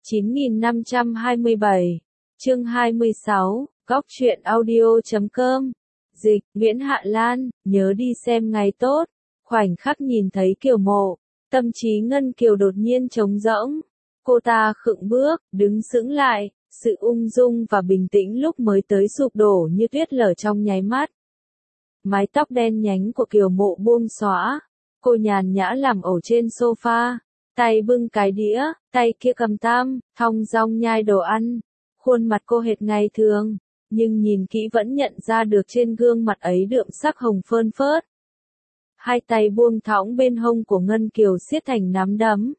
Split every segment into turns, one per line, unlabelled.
9527, chương 26, góc truyện audio.com. Dịch, Nguyễn Hạ Lan, nhớ đi xem ngày tốt. Khoảnh khắc nhìn thấy Kiều Mộ, tâm trí Ngân Kiều đột nhiên trống rỗng. Cô ta khựng bước, đứng sững lại, sự ung dung và bình tĩnh lúc mới tới sụp đổ như tuyết lở trong nháy mắt. Mái tóc đen nhánh của Kiều Mộ buông xõa, cô nhàn nhã nằm ở trên sofa, tay bưng cái đĩa, tay kia cầm tam, thong dong nhai đồ ăn. Khuôn mặt cô hệt ngày thường, nhưng nhìn kỹ vẫn nhận ra được trên gương mặt ấy đượm sắc hồng phơn phớt. Hai tay buông thõng bên hông của Ngân Kiều siết thành nắm đấm.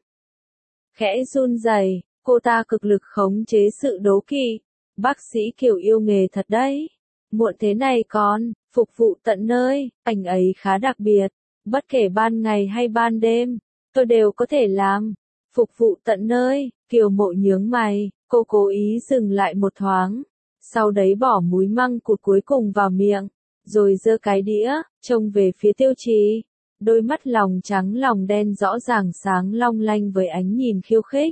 Khẽ run rẩy, cô ta cực lực khống chế sự đố kỵ. Bác sĩ Kiều yêu nghề thật đấy. Muộn thế này còn, phục vụ tận nơi, anh ấy khá đặc biệt. Bất kể ban ngày hay ban đêm, tôi đều có thể làm. Phục vụ tận nơi, Kiều Mộ nhướng mày, cô cố ý dừng lại một thoáng. Sau đấy bỏ múi măng cụt cuối cùng vào miệng, rồi giơ cái đĩa, trông về phía Tiêu Trì. Đôi mắt lòng trắng lòng đen rõ ràng sáng long lanh với ánh nhìn khiêu khích.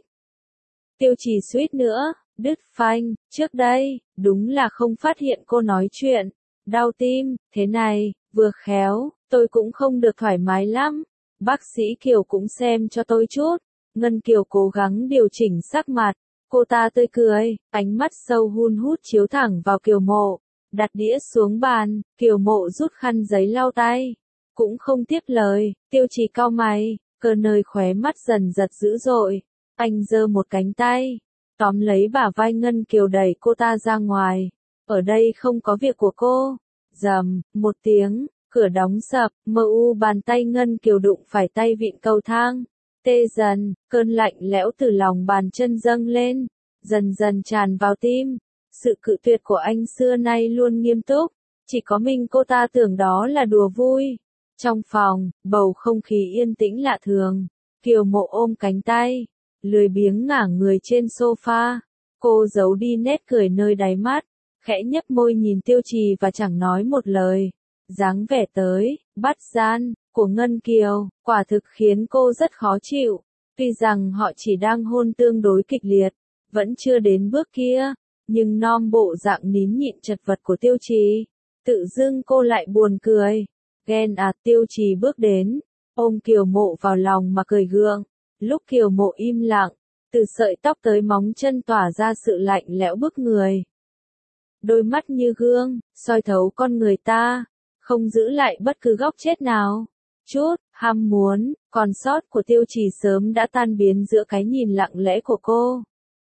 Tiêu Trì suýt nữa đứt phanh, trước đây, đúng là không phát hiện cô nói chuyện. Đau tim, thế này, vừa khéo, tôi cũng không được thoải mái lắm. Bác sĩ Kiều cũng xem cho tôi chút. Ngân Kiều cố gắng điều chỉnh sắc mặt. Cô ta tươi cười, ánh mắt sâu hun hút chiếu thẳng vào Kiều Mộ. Đặt đĩa xuống bàn, Kiều Mộ rút khăn giấy lau tay. Cũng không tiếp lời, Tiêu Trì cau mày, cơ nơi khóe mắt dần giật dữ dội. Anh giơ một cánh tay, tóm lấy bả vai Ngân Kiều đẩy cô ta ra ngoài. Ở đây không có việc của cô. Rầm, một tiếng, cửa đóng sập, bàn tay Ngân Kiều đụng phải tay vịn cầu thang. Tê dần, cơn lạnh lẽo từ lòng bàn chân dâng lên, dần dần tràn vào tim. Sự cự tuyệt của anh xưa nay luôn nghiêm túc, chỉ có mình cô ta tưởng đó là đùa vui. Trong phòng, bầu không khí yên tĩnh lạ thường. Kiều Mộ ôm cánh tay, lười biếng ngả người trên sofa. Cô giấu đi nét cười nơi đáy mắt, khẽ nhếch môi nhìn Tiêu Trì và chẳng nói một lời. Dáng vẻ tới, bắt gian của Ngân Kiều, quả thực khiến cô rất khó chịu. Tuy rằng họ chỉ đang hôn tương đối kịch liệt, vẫn chưa đến bước kia, nhưng nom bộ dạng nín nhịn chật vật của Tiêu Trì, tự dưng cô lại buồn cười. Ghen à, Tiêu Trì bước đến, ôm Kiều Mộ vào lòng mà cười gượng. Lúc Kiều Mộ im lặng, từ sợi tóc tới móng chân tỏa ra sự lạnh lẽo bức người. Đôi mắt như gương, soi thấu con người ta, không giữ lại bất cứ góc chết nào. Chút ham muốn còn sót của Tiêu Trì sớm đã tan biến giữa cái nhìn lặng lẽ của cô.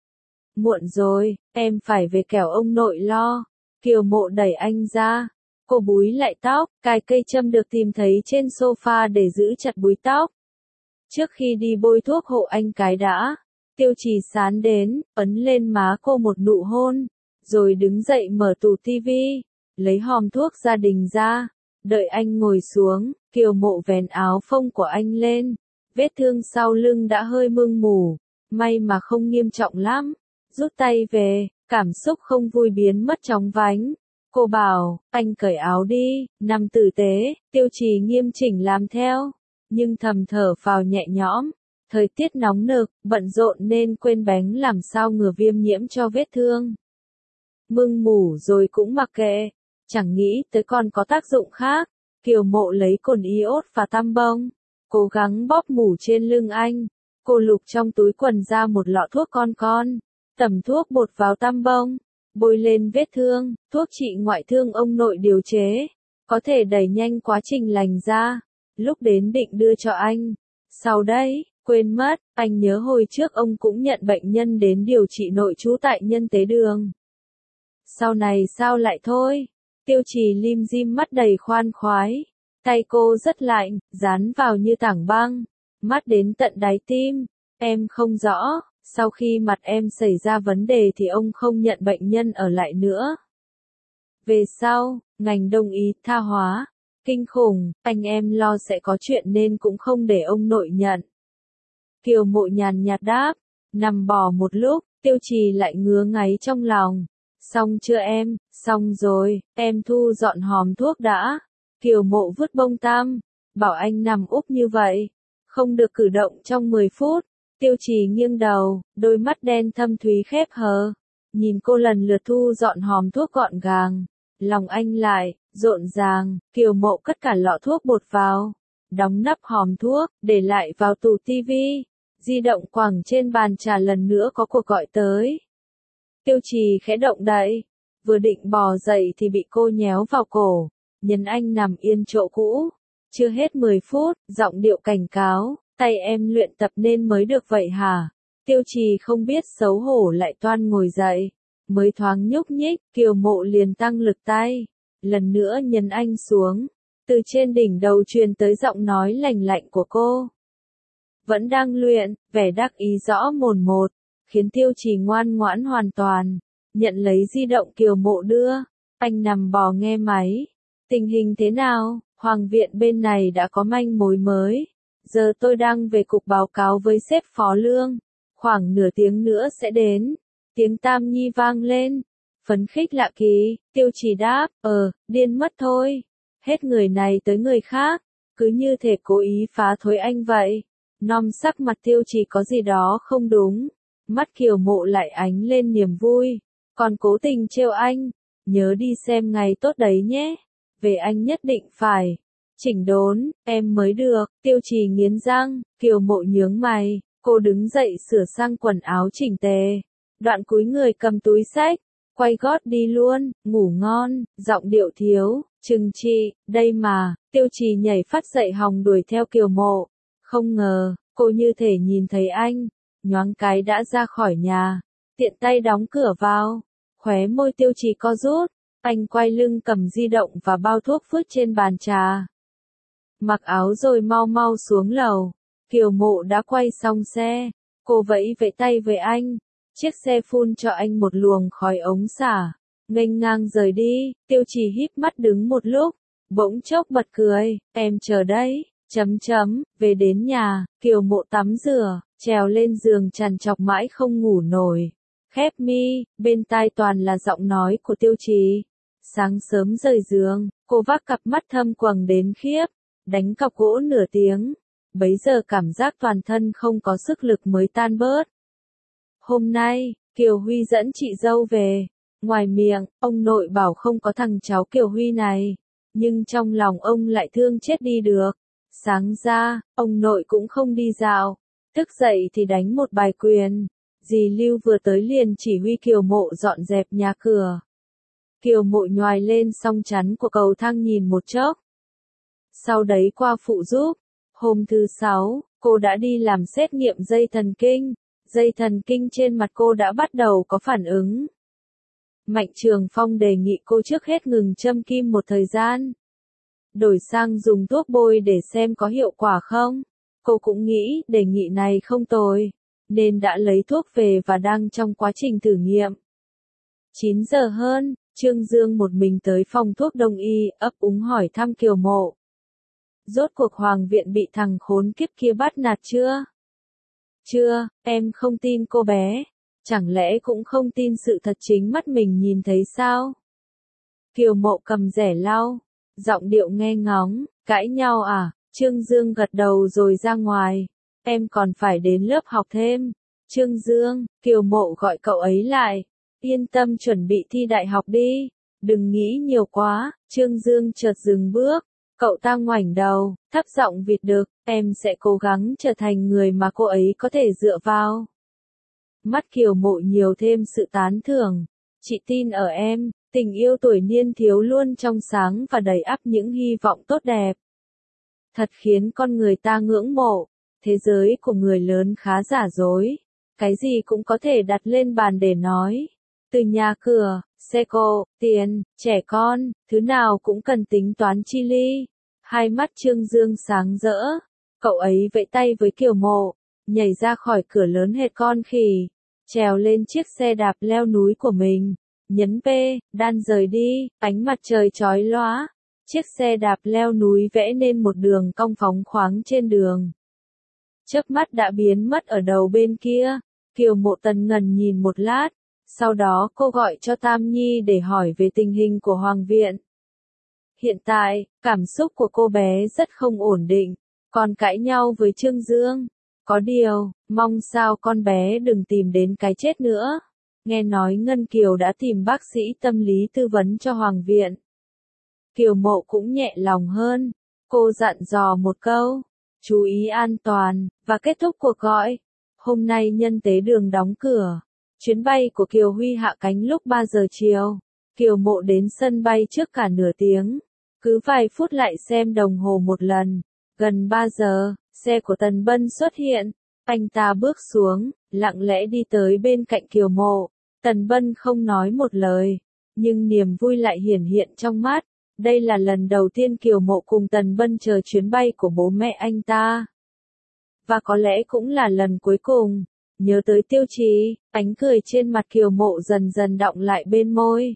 Muộn rồi, em phải về kẻo ông nội lo. Kiều Mộ đẩy anh ra. Cô búi lại tóc, cài cây châm được tìm thấy trên sofa để giữ chặt búi tóc. Trước khi đi bôi thuốc hộ anh cái đã, Tiêu Trì sán đến, ấn lên má cô một nụ hôn, rồi đứng dậy mở tủ tivi, lấy hòm thuốc gia đình ra. Đợi anh ngồi xuống, Kiều Mộ vén áo phông của anh lên. Vết thương sau lưng đã hơi mưng mủ, may mà không nghiêm trọng lắm. Rút tay về, cảm xúc không vui biến mất chóng vánh. Cô bảo, anh cởi áo đi, nằm tử tế. Tiêu Trì nghiêm chỉnh làm theo, nhưng thầm thở phào nhẹ nhõm. Thời tiết nóng nực, bận rộn nên quên bén làm sao ngừa viêm nhiễm cho vết thương. Mưng mủ rồi cũng mặc kệ, chẳng nghĩ tới còn có tác dụng khác. Kiều Mộ lấy cồn iốt và tăm bông, cố gắng bóp mủ trên lưng anh. Cô lục trong túi quần ra một lọ thuốc con, tẩm thuốc bột vào tăm bông, bôi lên vết thương. Thuốc trị ngoại thương ông nội điều chế, có thể đẩy nhanh quá trình lành ra. Lúc đến định đưa cho anh, sau đấy, quên mất, anh nhớ hồi trước ông cũng nhận bệnh nhân đến điều trị nội trú tại Nhân Tế Đường. Sau này sao lại thôi? Tiêu Trì lim dim mắt đầy khoan khoái. Tay cô rất lạnh, dán vào như tảng băng, mắt đến tận đáy tim. Em không rõ, sau khi mặt em xảy ra vấn đề thì ông không nhận bệnh nhân ở lại nữa. Về sau, ngành đông y tha hóa, kinh khủng, anh em lo sẽ có chuyện nên cũng không để ông nội nhận. Kiều Mộ nhàn nhạt đáp, nằm bò một lúc, Tiêu Trì lại ngứa ngáy trong lòng. Xong chưa em? Xong rồi, em thu dọn hòm thuốc đã. Kiều Mộ vứt bông tam, bảo anh nằm úp như vậy, không được cử động trong 10 phút. Tiêu Trì nghiêng đầu, đôi mắt đen thâm thúy khép hờ, nhìn cô lần lượt thu dọn hòm thuốc gọn gàng. Lòng anh lại, rộn ràng, Kiều Mộ cất cả lọ thuốc bột vào, đóng nắp hòm thuốc, để lại vào tủ tivi. Di động quẳng trên bàn trà lần nữa có cuộc gọi tới. Tiêu Trì khẽ động đậy, vừa định bò dậy thì bị cô nhéo vào cổ, nhấn anh nằm yên chỗ cũ. Chưa hết 10 phút, giọng điệu cảnh cáo, tay em luyện tập nên mới được vậy hả? Tiêu Trì không biết xấu hổ lại toan ngồi dậy, mới thoáng nhúc nhích, Kiều Mộ liền tăng lực tay, lần nữa nhấn anh xuống. Từ trên đỉnh đầu truyền tới giọng nói lành lạnh của cô. Vẫn đang luyện, vẻ đắc ý rõ mồn một, khiến Tiêu Trì ngoan ngoãn hoàn toàn, nhận lấy di động Kiều Mộ đưa, anh nằm bò nghe máy. Tình hình thế nào? Hoàng viện bên này đã có manh mối mới. Giờ tôi đang về cục báo cáo với sếp Phó Lương. Khoảng nửa tiếng nữa sẽ đến. Tiếng Tam Nhi vang lên. Phấn khích lạ kỳ, Tiêu Trì đáp, điên mất thôi. Hết người này tới người khác. Cứ như thể cố ý phá thối anh vậy. Nom sắc mặt Tiêu Trì có gì đó không đúng. Mắt Kiều Mộ lại ánh lên niềm vui. Còn cố tình trêu anh. Nhớ đi xem ngày tốt đấy nhé. Về anh nhất định phải chỉnh đốn, em mới được. Tiêu Trì nghiến răng, Kiều Mộ nhướng mày, cô đứng dậy sửa sang quần áo chỉnh tề. Đoạn cúi người cầm túi xách, quay gót đi luôn, ngủ ngon, giọng điệu thiếu, chừng chị, đây mà. Tiêu Trì nhảy phát dậy hòng đuổi theo Kiều Mộ. Không ngờ, cô như thể nhìn thấy anh, nhoáng cái đã ra khỏi nhà, tiện tay đóng cửa vào. Khóe môi Tiêu Trì co rút. Anh quay lưng cầm di động và bao thuốc vứt trên bàn trà. Mặc áo rồi mau mau xuống lầu. Kiều Mộ đã quay xong xe. Cô vẫy vẫy tay với anh. Chiếc xe phun cho anh một luồng khói ống xả. Nghênh ngang rời đi. Tiêu Trì híp mắt đứng một lúc. Bỗng chốc bật cười. Em chờ đấy. Về đến nhà. Kiều Mộ tắm rửa. Trèo lên giường trằn trọc mãi không ngủ nổi. Khép mi. Bên tai toàn là giọng nói của Tiêu Trì. Sáng sớm rời giường, cô vác cặp mắt thâm quầng đến khiếp, đánh cọc gỗ nửa tiếng. Bấy giờ cảm giác toàn thân không có sức lực mới tan bớt. Hôm nay, Kiều Huy dẫn chị dâu về. Ngoài miệng, ông nội bảo không có thằng cháu Kiều Huy này. Nhưng trong lòng ông lại thương chết đi được. Sáng ra, ông nội cũng không đi dạo. Thức dậy thì đánh một bài quyền. Dì Lưu vừa tới liền chỉ huy Kiều Mộ dọn dẹp nhà cửa. Kiều Mộ nhoài lên song chắn của cầu thang nhìn một chốc. Sau đấy qua phụ giúp. Hôm thứ 6, cô đã đi làm xét nghiệm dây thần kinh. Dây thần kinh trên mặt cô đã bắt đầu có phản ứng. Mạnh Trường Phong đề nghị cô trước hết ngừng châm kim một thời gian. Đổi sang dùng thuốc bôi để xem có hiệu quả không. Cô cũng nghĩ đề nghị này không tồi, nên đã lấy thuốc về và đang trong quá trình thử nghiệm. 9 giờ hơn. Trương Dương một mình tới phòng thuốc đông y, ấp úng hỏi thăm Kiều Mộ. Rốt cuộc Hoàng viện bị thằng khốn kiếp kia bắt nạt chưa? Chưa, em không tin cô bé. Chẳng lẽ cũng không tin sự thật chính mắt mình nhìn thấy sao? Kiều Mộ cầm rẻ lau, giọng điệu nghe ngóng, cãi nhau à? Trương Dương gật đầu rồi ra ngoài. Em còn phải đến lớp học thêm. Trương Dương, Kiều Mộ gọi cậu ấy lại. Yên tâm chuẩn bị thi đại học đi. Đừng nghĩ nhiều quá. Trương Dương chợt dừng bước. Cậu ta ngoảnh đầu, thấp giọng vịt đực. Em sẽ cố gắng trở thành người mà cô ấy có thể dựa vào. Mắt Kiều Mộ nhiều thêm sự tán thưởng. Chị tin ở em. Tình yêu tuổi niên thiếu luôn trong sáng và đầy ắp những hy vọng tốt đẹp. Thật khiến con người ta ngưỡng mộ. Thế giới của người lớn khá giả dối. Cái gì cũng có thể đặt lên bàn để nói. Từ nhà cửa, xe cộ, tiền, trẻ con, thứ nào cũng cần tính toán chi ly. Hai mắt Trương Dương sáng rỡ. Cậu ấy vẫy tay với Kiều Mộ, nhảy ra khỏi cửa lớn hệt con khỉ, trèo lên chiếc xe đạp leo núi của mình, nhấn đan rời đi, ánh mặt trời chói lóa. Chiếc xe đạp leo núi vẽ nên một đường cong phóng khoáng trên đường. Chớp mắt đã biến mất ở đầu bên kia. Kiều Mộ tần ngần nhìn một lát. Sau đó cô gọi cho Tam Nhi để hỏi về tình hình của Hoàng viện. Hiện tại, cảm xúc của cô bé rất không ổn định. Còn cãi nhau với Trương Dương. Có điều, mong sao con bé đừng tìm đến cái chết nữa. Nghe nói Ngân Kiều đã tìm bác sĩ tâm lý tư vấn cho Hoàng viện. Kiều Mộ cũng nhẹ lòng hơn. Cô dặn dò một câu, chú ý an toàn, và kết thúc cuộc gọi. Hôm nay nhân tế đường đóng cửa. Chuyến bay của Kiều Huy hạ cánh lúc 3 giờ chiều. Kiều Mộ đến sân bay trước cả nửa tiếng. Cứ vài phút lại xem đồng hồ một lần. Gần 3 giờ, xe của Tần Bân xuất hiện. Anh ta bước xuống, lặng lẽ đi tới bên cạnh Kiều Mộ. Tần Bân không nói một lời, nhưng niềm vui lại hiển hiện trong mắt. Đây là lần đầu tiên Kiều Mộ cùng Tần Bân chờ chuyến bay của bố mẹ anh ta. Và có lẽ cũng là lần cuối cùng. Nhớ tới Tiêu Trì, ánh cười trên mặt Kiều Mộ dần dần đọng lại bên môi.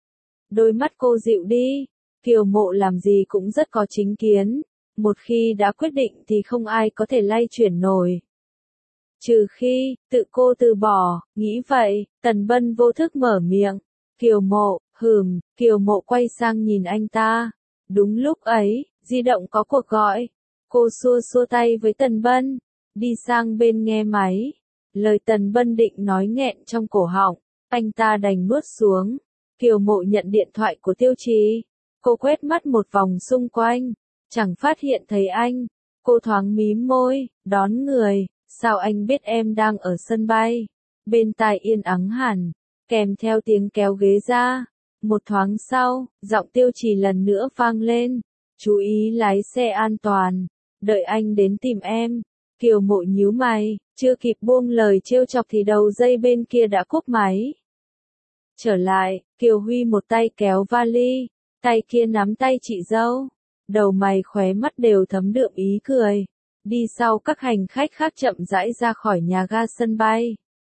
Đôi mắt cô dịu đi. Kiều Mộ làm gì cũng rất có chính kiến. Một khi đã quyết định thì không ai có thể lay chuyển nổi. Trừ khi, tự cô từ bỏ, nghĩ vậy, Tần Bân vô thức mở miệng. Kiều Mộ, Kiều Mộ quay sang nhìn anh ta. Đúng lúc ấy, di động có cuộc gọi. Cô xua xua tay với Tần Bân, đi sang bên nghe máy. Lời Tần Bân định nói nghẹn trong cổ họng, anh ta đành nuốt xuống. Kiều Mộ nhận điện thoại của Tiêu Trì. Cô quét mắt một vòng xung quanh, chẳng phát hiện thấy anh. Cô thoáng mím môi, đón người. Sao anh biết em đang ở sân bay? Bên tai yên ắng hẳn, kèm theo tiếng kéo ghế ra. Một thoáng sau, giọng Tiêu Trì lần nữa vang lên. Chú ý lái xe an toàn, đợi anh đến tìm em. Kiều Mộ nhíu mày, chưa kịp buông lời trêu chọc thì đầu dây bên kia đã cúp máy. Trở lại, Kiều Huy một tay kéo vali, tay kia nắm tay chị dâu. Đầu mày khóe mắt đều thấm đượm ý cười. Đi sau các hành khách khác chậm rãi ra khỏi nhà ga sân bay.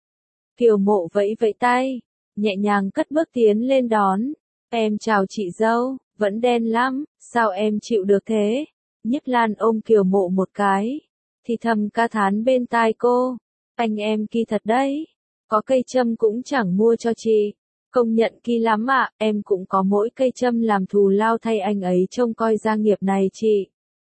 Kiều Mộ vẫy vẫy tay, nhẹ nhàng cất bước tiến lên đón. Em chào chị dâu, vẫn đen lắm, sao em chịu được thế? Nhiếp Lan ôm Kiều Mộ một cái, thì thầm ca thán bên tai cô. Anh em kỳ thật đấy, có cây châm cũng chẳng mua cho chị. Công nhận kỳ lắm ạ, em cũng có mỗi cây châm làm thù lao thay anh ấy trông coi gia nghiệp này chị.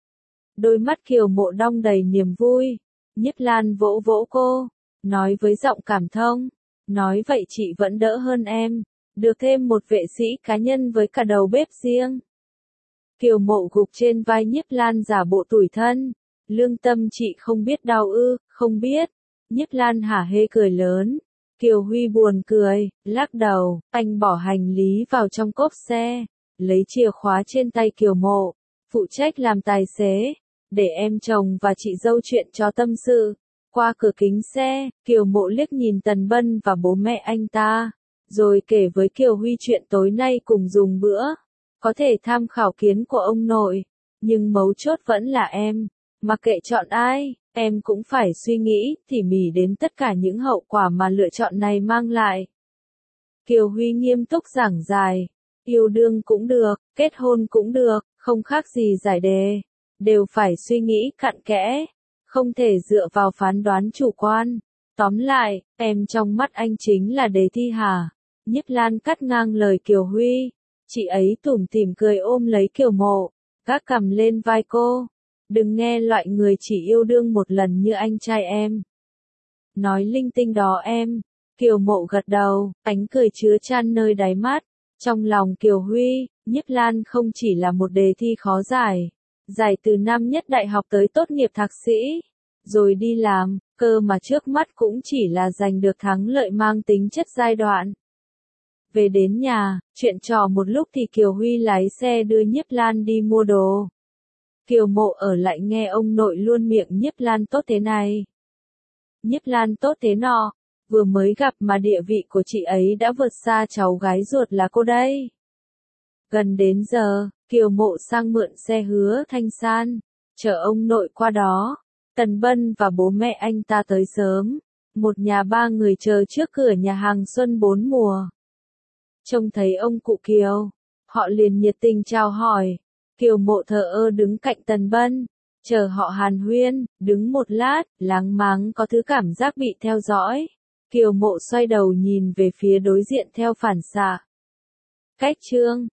Đôi mắt Kiều Mộ đong đầy niềm vui. Nhiếp Lan vỗ vỗ cô, nói với giọng cảm thông. Nói vậy chị vẫn đỡ hơn em, được thêm một vệ sĩ cá nhân với cả đầu bếp riêng. Kiều Mộ gục trên vai Nhiếp Lan giả bộ tủi thân. Lương tâm chị không biết đau ư? Không biết. Nhiếp Lan hả hê cười lớn. Kiều Huy buồn cười, lắc đầu. Anh bỏ hành lý vào trong cốp xe, lấy chìa khóa trên tay Kiều Mộ, phụ trách làm tài xế, để em chồng và chị dâu chuyện cho tâm sự. Qua cửa kính xe, Kiều Mộ liếc nhìn Tần Bân và bố mẹ anh ta, rồi kể với Kiều Huy chuyện tối nay cùng dùng bữa. Có thể tham khảo kiến của ông nội, nhưng mấu chốt vẫn là em. Mặc kệ chọn ai, em cũng phải suy nghĩ tỉ mỉ đến tất cả những hậu quả mà lựa chọn này mang lại. Kiều Huy nghiêm túc giảng giải. Yêu đương cũng được, kết hôn cũng được, không khác gì giải đề. Đều phải suy nghĩ cặn kẽ, không thể dựa vào phán đoán chủ quan. Tóm lại, em trong mắt anh chính là đề thi hả? Nhiếp Lan cắt ngang lời Kiều Huy. Chị ấy tủm tỉm cười ôm lấy Kiều Mộ, gác cằm lên vai cô. Đừng nghe loại người chỉ yêu đương một lần như anh trai em nói linh tinh đó em. Kiều Mộ gật đầu, ánh cười chứa chan nơi đáy mắt. Trong lòng Kiều Huy, Nhiếp Lan không chỉ là một đề thi khó giải. Giải từ năm nhất đại học tới tốt nghiệp thạc sĩ, rồi đi làm, cơ mà trước mắt cũng chỉ là giành được thắng lợi mang tính chất giai đoạn. Về đến nhà, chuyện trò một lúc thì Kiều Huy lái xe đưa Nhiếp Lan đi mua đồ. Kiều Mộ ở lại nghe ông nội luôn miệng Nhiếp Lan tốt thế này, Nhiếp Lan tốt thế nọ. Vừa mới gặp mà địa vị của chị ấy đã vượt xa cháu gái ruột là cô đây. Gần đến giờ, Kiều Mộ sang mượn xe Hứa Thanh San, chở ông nội qua đó. Tần Bân và bố mẹ anh ta tới sớm. Một nhà ba người chờ trước cửa nhà hàng Xuân Bốn Mùa. Trông thấy ông cụ Kiều, họ liền nhiệt tình chào hỏi. Kiều Mộ thờ ơ đứng cạnh Tần Bân, chờ họ hàn huyên, đứng một lát, láng máng có thứ cảm giác bị theo dõi. Kiều Mộ xoay đầu nhìn về phía đối diện theo phản xạ. Cách chương